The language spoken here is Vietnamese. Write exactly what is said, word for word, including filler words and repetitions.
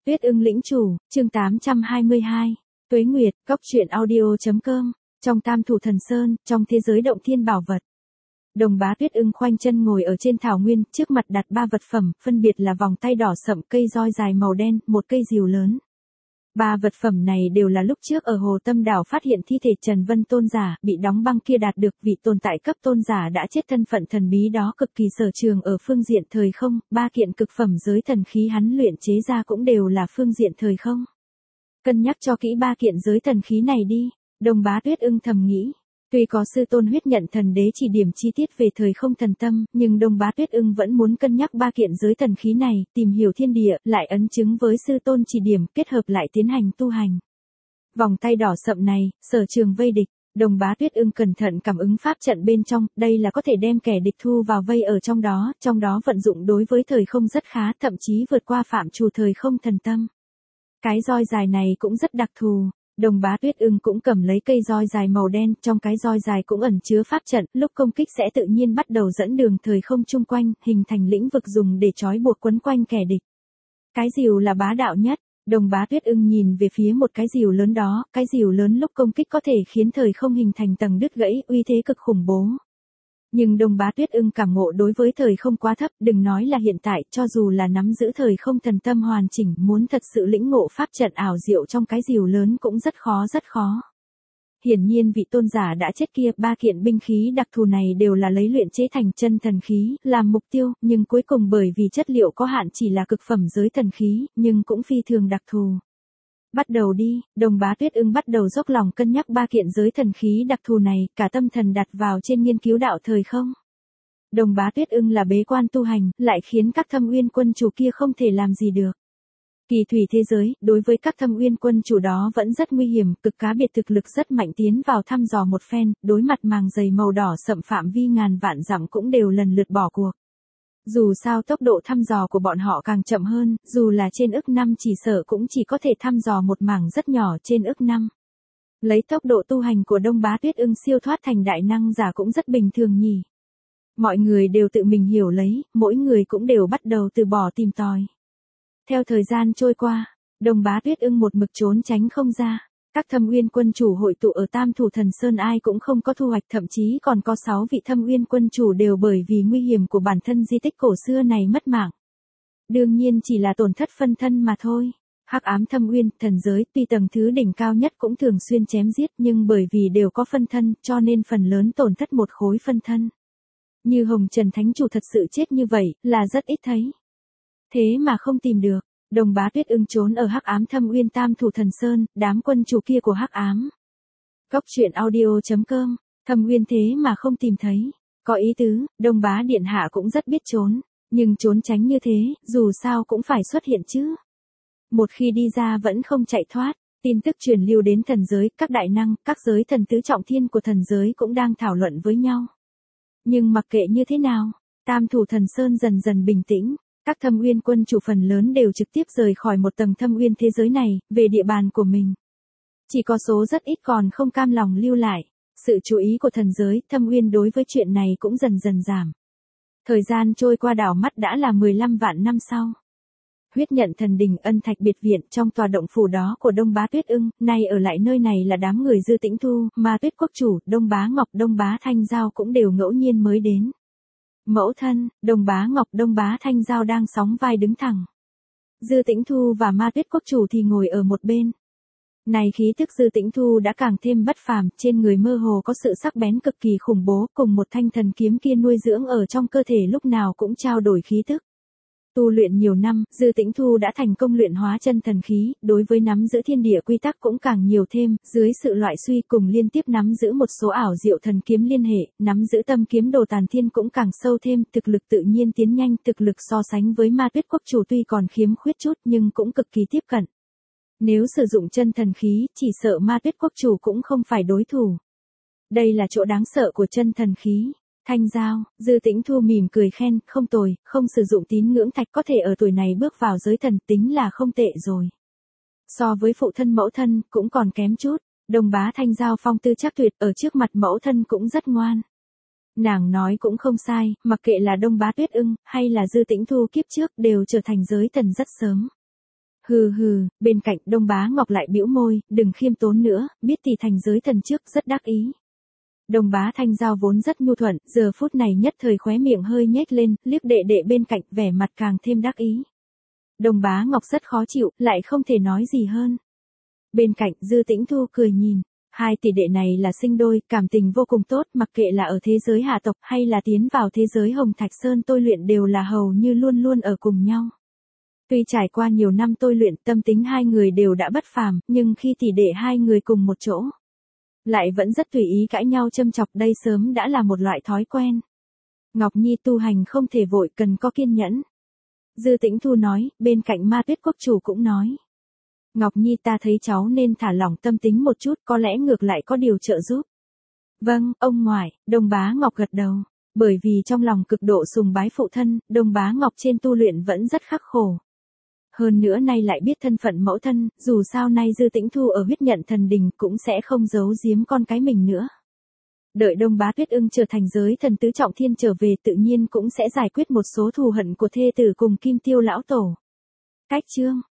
Tuyết ưng lĩnh chủ, chương tám trăm hai mươi hai. Tuế Nguyệt, Cốc truyện audio chấm com. Trong Tam Thủ Thần Sơn, trong thế giới động thiên bảo vật. Đồng Bá Tuyết ưng khoanh chân ngồi ở trên thảo nguyên, trước mặt đặt ba vật phẩm, phân biệt là vòng tay đỏ sậm, cây roi dài màu đen, một cây rìu lớn. Ba vật phẩm này đều là lúc trước ở Hồ Tâm Đảo phát hiện thi thể Trần Vân Tôn giả, bị đóng băng kia đạt được vị tồn tại cấp tôn giả đã chết, thân phận thần bí đó cực kỳ sở trường ở phương diện thời không, ba kiện cực phẩm giới thần khí hắn luyện chế ra cũng đều là phương diện thời không. Cân nhắc cho kỹ ba kiện giới thần khí này đi, Đồng Bá Tuyết ưng thầm nghĩ. Tuy có sư tôn huyết nhận thần đế chỉ điểm chi tiết về thời không thần tâm, nhưng Đồng Bá Tuyết ưng vẫn muốn cân nhắc ba kiện giới thần khí này, tìm hiểu thiên địa, lại ấn chứng với sư tôn chỉ điểm, kết hợp lại tiến hành tu hành. Vòng tay đỏ sậm này, sở trường vây địch, Đồng Bá Tuyết ưng cẩn thận cảm ứng pháp trận bên trong, đây là có thể đem kẻ địch thu vào vây ở trong đó, trong đó vận dụng đối với thời không rất khá, thậm chí vượt qua phạm trù thời không thần tâm. Cái roi dài này cũng rất đặc thù. Đồng Bá Tuyết ưng cũng cầm lấy cây roi dài màu đen, trong cái roi dài cũng ẩn chứa pháp trận, lúc công kích sẽ tự nhiên bắt đầu dẫn đường thời không chung quanh, hình thành lĩnh vực dùng để trói buộc quấn quanh kẻ địch. Cái rìu là bá đạo nhất, Đồng Bá Tuyết ưng nhìn về phía một cái rìu lớn đó, cái rìu lớn lúc công kích có thể khiến thời không hình thành tầng đứt gãy, uy thế cực khủng bố. Nhưng Đồng Bá Tuyết ưng cảm ngộ đối với thời không quá thấp, đừng nói là hiện tại, cho dù là nắm giữ thời không thần tâm hoàn chỉnh, muốn thật sự lĩnh ngộ pháp trận ảo diệu trong cái rìu lớn cũng rất khó rất khó. Hiển nhiên vị tôn giả đã chết kia, ba kiện binh khí đặc thù này đều là lấy luyện chế thành chân thần khí, làm mục tiêu, nhưng cuối cùng bởi vì chất liệu có hạn chỉ là cực phẩm giới thần khí, nhưng cũng phi thường đặc thù. Bắt đầu đi, Đồng Bá Tuyết ưng bắt đầu dốc lòng cân nhắc ba kiện giới thần khí đặc thù này, cả tâm thần đặt vào trên nghiên cứu đạo thời không. Đồng Bá Tuyết ưng là bế quan tu hành, lại khiến các Thâm Uyên quân chủ kia không thể làm gì được. Kỳ thủy thế giới, đối với các Thâm Uyên quân chủ đó vẫn rất nguy hiểm, cực cá biệt thực lực rất mạnh tiến vào thăm dò một phen, đối mặt màng dày màu đỏ sậm phạm vi ngàn vạn dặm cũng đều lần lượt bỏ cuộc. Dù sao tốc độ thăm dò của bọn họ càng chậm hơn, dù là trên ức năm chỉ sợ cũng chỉ có thể thăm dò một mảng rất nhỏ trên ức năm. Lấy tốc độ tu hành của Đồng Bá Tuyết ưng siêu thoát thành đại năng giả cũng rất bình thường nhỉ. Mọi người đều tự mình hiểu lấy, mỗi người cũng đều bắt đầu từ bỏ tìm tòi. Theo thời gian trôi qua, Đồng Bá Tuyết ưng một mực trốn tránh không ra. Các Thâm Uyên quân chủ hội tụ ở Tam Thủ Thần Sơn ai cũng không có thu hoạch, thậm chí còn có sáu vị Thâm Uyên quân chủ đều bởi vì nguy hiểm của bản thân di tích cổ xưa này mất mạng. Đương nhiên chỉ là tổn thất phân thân mà thôi. Hắc ám Thâm Uyên, thần giới, tuy tầng thứ đỉnh cao nhất cũng thường xuyên chém giết, nhưng bởi vì đều có phân thân, cho nên phần lớn tổn thất một khối phân thân. Như Hồng Trần Thánh Chủ thật sự chết như vậy, là rất ít thấy. Thế mà không tìm được. Đồng Bá Tuyết ưng trốn ở Hắc ám Thâm Uyên Tam Thủ Thần Sơn, đám quân chủ kia của Hắc ám. Cốc truyện audio chấm com, Thâm Uyên thế mà không tìm thấy. Có ý tứ, Đồng Bá Điện Hạ cũng rất biết trốn, nhưng trốn tránh như thế, dù sao cũng phải xuất hiện chứ. Một khi đi ra vẫn không chạy thoát, tin tức truyền lưu đến thần giới, các đại năng, các giới thần tứ trọng thiên của thần giới cũng đang thảo luận với nhau. Nhưng mặc kệ như thế nào, Tam Thủ Thần Sơn dần dần bình tĩnh. Các Thâm Uyên quân chủ phần lớn đều trực tiếp rời khỏi một tầng Thâm Uyên thế giới này, về địa bàn của mình. Chỉ có số rất ít còn không cam lòng lưu lại. Sự chú ý của thần giới, Thâm Uyên đối với chuyện này cũng dần dần giảm. Thời gian trôi qua đảo mắt đã là mười lăm vạn năm sau. Huyết nhận thần đình Ân Thạch biệt viện, trong tòa động phủ đó của Đồng Bá Tuyết ưng, nay ở lại nơi này là đám người Dư Tĩnh Thu, Ma Tuyết Quốc chủ, Đông Bá Ngọc, Đông Bá Thanh Giao cũng đều ngẫu nhiên mới đến. Mẫu thân, Đồng Bá Ngọc, Đông Bá Thanh Giao đang sóng vai đứng thẳng. Dư Tĩnh Thu và Ma Tuyết Quốc chủ thì ngồi ở một bên. Này khí tức Dư Tĩnh Thu đã càng thêm bất phàm, trên người mơ hồ có sự sắc bén cực kỳ khủng bố, cùng một thanh thần kiếm kia nuôi dưỡng ở trong cơ thể lúc nào cũng trao đổi khí tức. Tu luyện nhiều năm, Dư Tĩnh Thu đã thành công luyện hóa chân thần khí, đối với nắm giữ thiên địa quy tắc cũng càng nhiều thêm, dưới sự loại suy cùng liên tiếp nắm giữ một số ảo diệu thần kiếm liên hệ, nắm giữ tâm kiếm đồ tàn thiên cũng càng sâu thêm, thực lực tự nhiên tiến nhanh, thực lực so sánh với Ma Tuyết Quốc chủ tuy còn khiếm khuyết chút nhưng cũng cực kỳ tiếp cận. Nếu sử dụng chân thần khí, chỉ sợ Ma Tuyết Quốc chủ cũng không phải đối thủ. Đây là chỗ đáng sợ của chân thần khí. Thanh Giao, Dư Tĩnh Thu mỉm cười khen, không tồi, không sử dụng tín ngưỡng thạch có thể ở tuổi này bước vào giới thần tính là không tệ rồi. So với phụ thân mẫu thân, cũng còn kém chút, Đồng Bá Thanh Giao phong tư chắc tuyệt, ở trước mặt mẫu thân cũng rất ngoan. Nàng nói cũng không sai, mặc kệ là Đông Bá Tuyết ưng, hay là Dư Tĩnh Thu kiếp trước đều trở thành giới thần rất sớm. Hừ hừ, bên cạnh Đông Bá Ngọc lại bĩu môi, đừng khiêm tốn nữa, biết tỷ thành giới thần trước rất đắc ý. Đông Bá Thanh Giao vốn rất nhu thuận, giờ phút này nhất thời khóe miệng hơi nhếch lên, liếc đệ đệ bên cạnh, vẻ mặt càng thêm đắc ý. Đông Bá Ngọc rất khó chịu, lại không thể nói gì hơn. Bên cạnh Dư Tĩnh Thu cười nhìn, hai tỷ đệ này là sinh đôi, cảm tình vô cùng tốt, mặc kệ là ở thế giới hạ tộc hay là tiến vào thế giới Hồng Thạch Sơn tôi luyện đều là hầu như luôn luôn ở cùng nhau. Tuy trải qua nhiều năm tôi luyện, tâm tính hai người đều đã bất phàm, nhưng khi tỷ đệ hai người cùng một chỗ, lại vẫn rất tùy ý cãi nhau châm chọc, đây sớm đã là một loại thói quen. Ngọc Nhi tu hành không thể vội, cần có kiên nhẫn. Dư Tĩnh Thu nói, bên cạnh Ma Tuyết Quốc chủ cũng nói. Ngọc Nhi, ta thấy cháu nên thả lỏng tâm tính một chút, có lẽ ngược lại có điều trợ giúp. Vâng, ông ngoại, Đông Bá Ngọc gật đầu. Bởi vì trong lòng cực độ sùng bái phụ thân, Đông Bá Ngọc trên tu luyện vẫn rất khắc khổ. Hơn nữa nay lại biết thân phận mẫu thân, dù sao nay Dư Tĩnh Thu ở huyết nhận thần đình cũng sẽ không giấu giếm con cái mình nữa. Đợi Đông Bá Tuyết Ưng trở thành giới thần tứ trọng thiên trở về tự nhiên cũng sẽ giải quyết một số thù hận của thê tử cùng Kim Tiêu lão tổ. Cách chương